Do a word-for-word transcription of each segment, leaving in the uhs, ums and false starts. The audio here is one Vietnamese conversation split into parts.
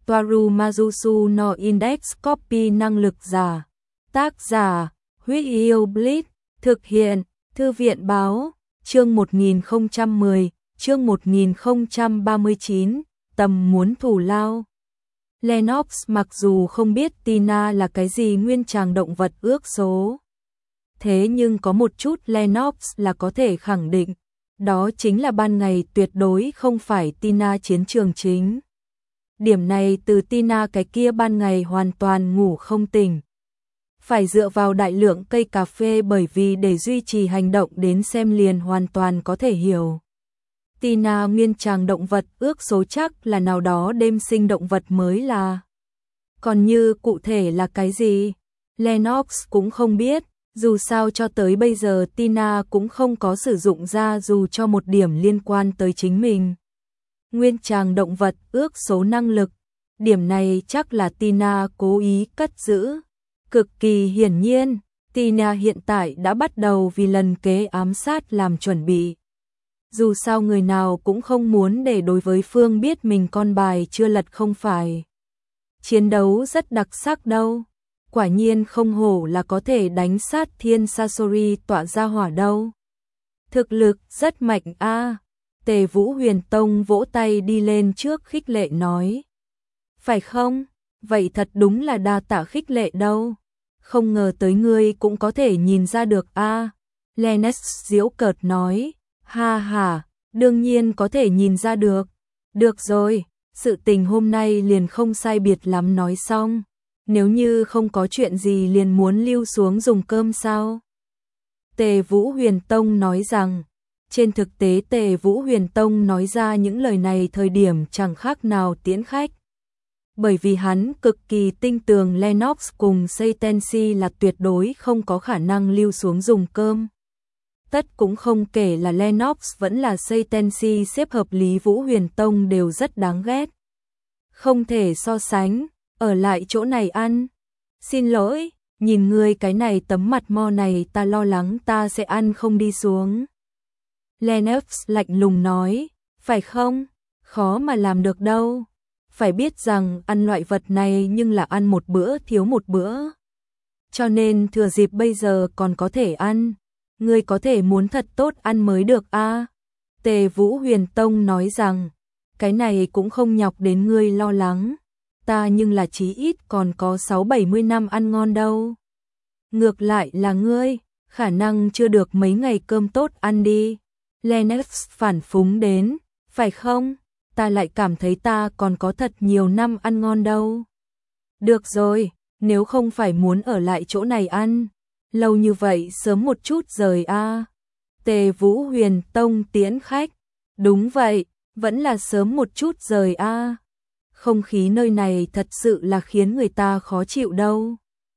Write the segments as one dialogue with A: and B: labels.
A: Toaru Majusu no Index Copy năng lực giả. Tác giả, Huyết Yêu Bleach, thực hiện, Thư viện báo, chương một nghìn không trăm mười, chương một nghìn không trăm ba mươi chín, tầm muốn thủ lao. Lennox mặc dù không biết Tina là cái gì nguyên tràng động vật ước số. Thế nhưng có một chút Lennox là có thể khẳng định, đó chính là ban ngày tuyệt đối không phải Tina chiến trường chính. Điểm này từ Tina cái kia ban ngày hoàn toàn ngủ không tỉnh. Phải dựa vào đại lượng cây cà phê bởi vì để duy trì hành động đến xem liền hoàn toàn có thể hiểu. Tina nguyên tràng động vật ước số chắc là nào đó đêm sinh động vật mới là. Còn như cụ thể là cái gì? Lennox cũng không biết, dù sao cho tới bây giờ Tina cũng không có sử dụng ra dù cho một điểm liên quan tới chính mình. Nguyên tràng động vật ước số năng lực, điểm này chắc là Tina cố ý cất giữ. Cực kỳ hiển nhiên, Tina hiện tại đã bắt đầu vì lần kế ám sát làm chuẩn bị. Dù sao người nào cũng không muốn để đối với phương biết mình con bài chưa lật không phải. Chiến đấu rất đặc sắc đâu. Quả nhiên không hổ là có thể đánh sát thiên Sasori tỏa ra hỏa đâu. Thực lực rất mạnh a. À. Tề Vũ Huyền Tông vỗ tay đi lên trước khích lệ nói. Phải không? Vậy thật đúng là đa tạ khích lệ đâu. Không ngờ tới ngươi cũng có thể nhìn ra được a. À. Lennox giễu cợt nói. Ha ha, đương nhiên có thể nhìn ra được. Được rồi, sự tình hôm nay liền không sai biệt lắm nói xong. Nếu như không có chuyện gì liền muốn lưu xuống dùng cơm sao? Tề Vũ Huyền Tông nói rằng, trên thực tế Tề Vũ Huyền Tông nói ra những lời này thời điểm chẳng khác nào tiễn khách. Bởi vì hắn cực kỳ tinh tường Lennox cùng Seitensi là tuyệt đối không có khả năng lưu xuống dùng cơm. Tất cũng không kể là Lennox vẫn là Seitensi xếp hợp lý Vũ Huyền Tông đều rất đáng ghét. Không thể so sánh, ở lại chỗ này ăn. Xin lỗi, nhìn ngươi cái này tấm mặt mo này ta lo lắng ta sẽ ăn không đi xuống. Lennox lạnh lùng nói, phải không? Khó mà làm được đâu. Phải biết rằng ăn loại vật này nhưng là ăn một bữa thiếu một bữa. Cho nên thừa dịp bây giờ còn có thể ăn. Ngươi có thể muốn thật tốt ăn mới được a. À? Tề Vũ Huyền Tông nói rằng, cái này cũng không nhọc đến ngươi lo lắng. Ta nhưng là chí ít còn có sáu bảy mươi năm ăn ngon đâu. Ngược lại là ngươi, khả năng chưa được mấy ngày cơm tốt ăn đi. Lennox phản phúng đến, phải không? Ta lại cảm thấy ta còn có thật nhiều năm ăn ngon đâu. Được rồi, nếu không phải muốn ở lại chỗ này ăn, lâu như vậy sớm một chút rời a. À. Tề Vũ Huyền Tông tiễn khách, đúng vậy, vẫn là sớm một chút rời a. À. Không khí nơi này thật sự là khiến người ta khó chịu đâu.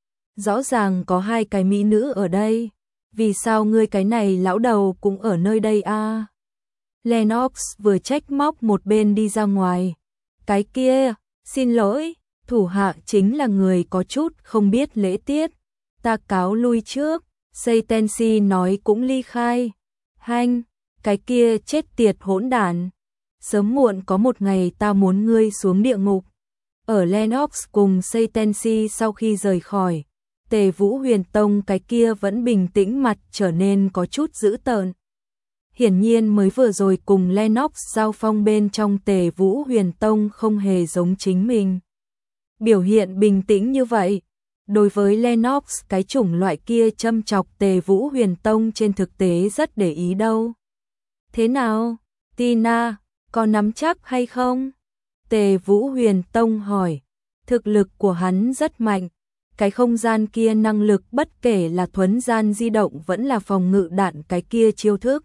A: Rõ ràng có hai cái mỹ nữ ở đây, vì sao ngươi cái này lão đầu cũng ở nơi đây a? À? Lennox vừa trách móc một bên đi ra ngoài. Cái kia, xin lỗi, thủ hạ chính là người có chút không biết lễ tiết. Ta cáo lui trước, Seitensi nói cũng ly khai. Hanh, cái kia chết tiệt hỗn đản. Sớm muộn có một ngày ta muốn ngươi xuống địa ngục. Ở Lennox cùng Seitensi sau khi rời khỏi, Tề Vũ Huyền Tông cái kia vẫn bình tĩnh mặt trở nên có chút dữ tợn. Hiển nhiên mới vừa rồi cùng Lennox giao phong bên trong Tề Vũ Huyền Tông không hề giống chính mình. Biểu hiện bình tĩnh như vậy, đối với Lennox cái chủng loại kia châm chọc Tề Vũ Huyền Tông trên thực tế rất để ý đâu. Thế nào, Tina, có nắm chắc hay không? Tề Vũ Huyền Tông hỏi. Thực lực của hắn rất mạnh. Cái không gian kia năng lực bất kể là thuấn gian di động vẫn là phòng ngự đạn cái kia chiêu thức.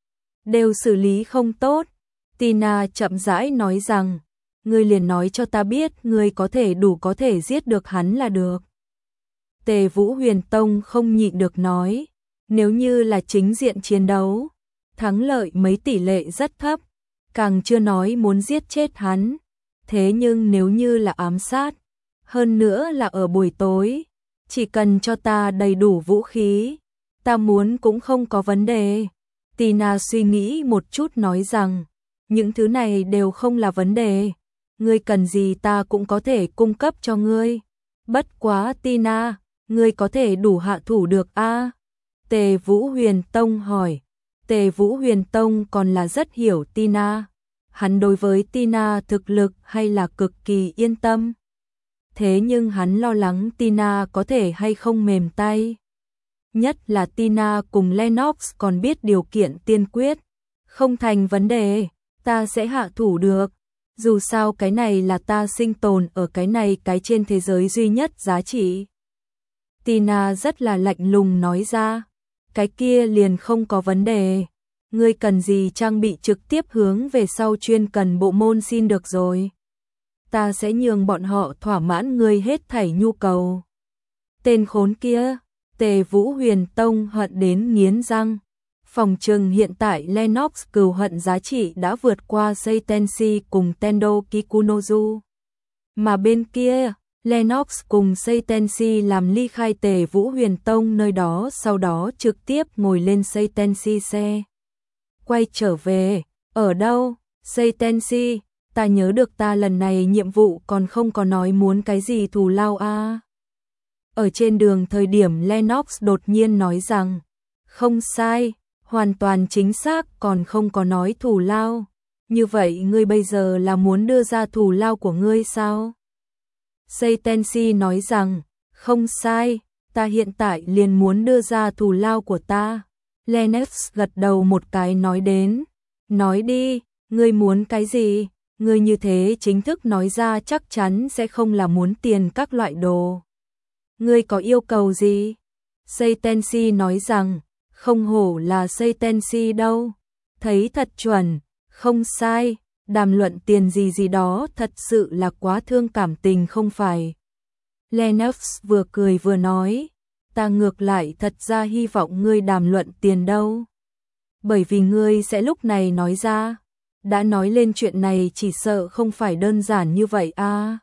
A: Đều xử lý không tốt. Tina chậm rãi nói rằng, ngươi liền nói cho ta biết ngươi có thể đủ có thể giết được hắn là được. Tề Vũ Huyền Tông không nhịn được nói, nếu như là chính diện chiến đấu, thắng lợi mấy tỷ lệ rất thấp, càng chưa nói muốn giết chết hắn. Thế nhưng nếu như là ám sát, hơn nữa là ở buổi tối, chỉ cần cho ta đầy đủ vũ khí, ta muốn cũng không có vấn đề. Tina suy nghĩ một chút nói rằng, những thứ này đều không là vấn đề. ngươi cần gì ta cũng có thể cung cấp cho ngươi. Bất quá Tina, ngươi có thể đủ hạ thủ được a? À? Tề Vũ Huyền Tông hỏi. Tề Vũ Huyền Tông còn là rất hiểu Tina. Hắn đối với Tina thực lực hay là cực kỳ yên tâm. Thế nhưng hắn lo lắng Tina có thể hay không mềm tay. Nhất là Tina cùng Lennox còn biết điều kiện tiên quyết. Không thành vấn đề, ta sẽ hạ thủ được. Dù sao cái này là ta sinh tồn ở cái này cái trên thế giới duy nhất giá trị. Tina rất là lạnh lùng nói ra. Cái kia liền không có vấn đề. Ngươi cần gì trang bị trực tiếp hướng về sau chuyên cần bộ môn xin được rồi. Ta sẽ nhường bọn họ thỏa mãn ngươi hết thảy nhu cầu. Tên khốn kia, Tề Vũ Huyền Tông hận đến nghiến răng. Phòng trừng hiện tại Lennox cừu hận giá trị đã vượt qua Seitenshi cùng Tendo Kikunozu. Mà bên kia, Lennox cùng Seitenshi làm ly khai Tề Vũ Huyền Tông nơi đó, sau đó trực tiếp ngồi lên Seitenshi xe. Quay trở về, ở đâu? Seitenshi, ta nhớ được ta lần này nhiệm vụ còn không có nói muốn cái gì thù lao a. À? Ở trên đường thời điểm Lennox đột nhiên nói rằng, không sai, hoàn toàn chính xác, còn không có nói thù lao. Như vậy ngươi bây giờ là muốn đưa ra thù lao của ngươi sao? Seitenshi nói rằng, không sai, ta hiện tại liền muốn đưa ra thù lao của ta. Lennox gật đầu một cái nói đến, nói đi, ngươi muốn cái gì? Ngươi như thế chính thức nói ra chắc chắn sẽ không là muốn tiền các loại đồ. Ngươi có yêu cầu gì? Seitenshi nói rằng, không hổ là Seitenshi đâu, thấy thật chuẩn, không sai, đàm luận tiền gì gì đó thật sự là quá thương cảm tình không phải. Lennox vừa cười vừa nói, ta ngược lại thật ra hy vọng ngươi đàm luận tiền đâu. Bởi vì ngươi sẽ lúc này nói ra, đã nói lên chuyện này chỉ sợ không phải đơn giản như vậy a. À.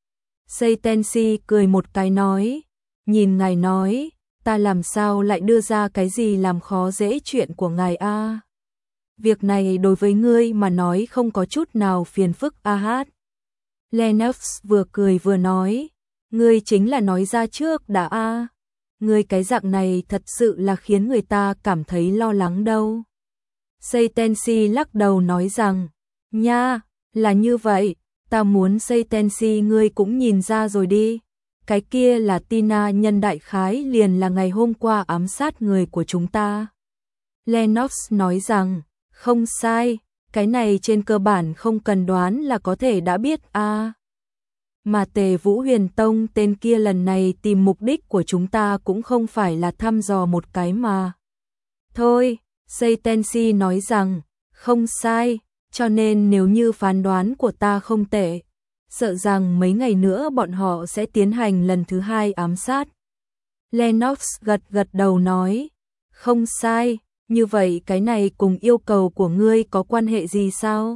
A: Seitenshi cười một cái nói, nhìn ngài nói, ta làm sao lại đưa ra cái gì làm khó dễ chuyện của ngài a? À. Việc này đối với ngươi mà nói không có chút nào phiền phức a hát. Lennox vừa cười vừa nói, ngươi chính là nói ra trước đã a. À. Ngươi cái dạng này thật sự là khiến người ta cảm thấy lo lắng đâu. Seitenshi lắc đầu nói rằng, nha, là như vậy, ta muốn Seitenshi ngươi cũng nhìn ra rồi đi. Cái kia là Tina nhân đại khái liền là ngày hôm qua ám sát người của chúng ta. Lennox nói rằng, không sai, cái này trên cơ bản không cần đoán là có thể đã biết a. À. Mà Tề Vũ Huyền Tông tên kia lần này tìm mục đích của chúng ta cũng không phải là thăm dò một cái mà. Thôi, Seitenshi nói rằng, không sai, cho nên nếu như phán đoán của ta không tệ, sợ rằng mấy ngày nữa bọn họ sẽ tiến hành lần thứ hai ám sát. Lennox gật gật đầu nói, không sai, như vậy cái này cùng yêu cầu của ngươi có quan hệ gì sao?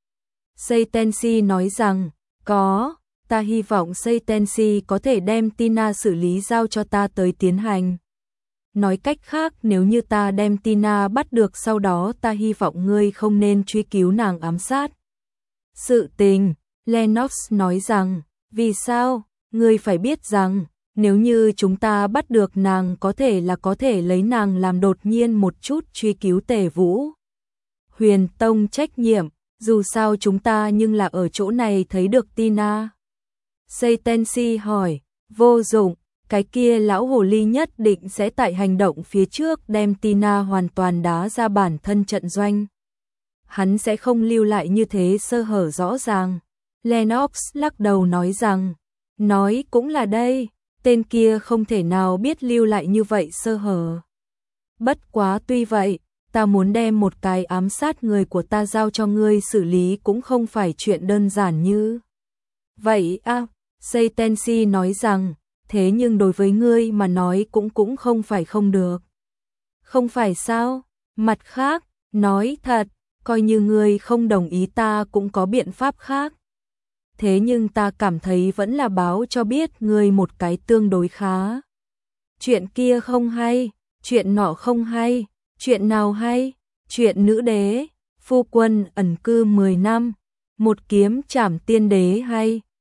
A: Seitenshi nói rằng, có, ta hy vọng Seitenshi có thể đem Tina xử lý giao cho ta tới tiến hành. Nói cách khác, nếu như ta đem Tina bắt được sau đó ta hy vọng ngươi không nên truy cứu nàng ám sát. Sự tình, Lennox nói rằng, vì sao, ngươi phải biết rằng, nếu như chúng ta bắt được nàng có thể là có thể lấy nàng làm đột nhiên một chút truy cứu Tề Vũ Huyền Tông trách nhiệm, dù sao chúng ta nhưng là ở chỗ này thấy được Tina. Seitenshi hỏi, vô dụng, cái kia lão hồ ly nhất định sẽ tại hành động phía trước đem Tina hoàn toàn đá ra bản thân trận doanh. Hắn sẽ không lưu lại như thế sơ hở rõ ràng. Lennox lắc đầu nói rằng, nói cũng là đây, tên kia không thể nào biết lưu lại như vậy sơ hở. Bất quá tuy vậy, ta muốn đem một cái ám sát người của ta giao cho ngươi xử lý cũng không phải chuyện đơn giản như vậy à. Seitenshi nói rằng, thế nhưng đối với ngươi mà nói cũng cũng không phải không được. Không phải sao? Mặt khác, nói thật, coi như ngươi không đồng ý ta cũng có biện pháp khác. Thế nhưng ta cảm thấy vẫn là báo cho biết ngươi một cái tương đối khá. Chuyện kia không hay, chuyện nọ không hay, chuyện nào hay? Chuyện nữ đế, phu quân ẩn cư mười năm, một kiếm chảm tiên đế hay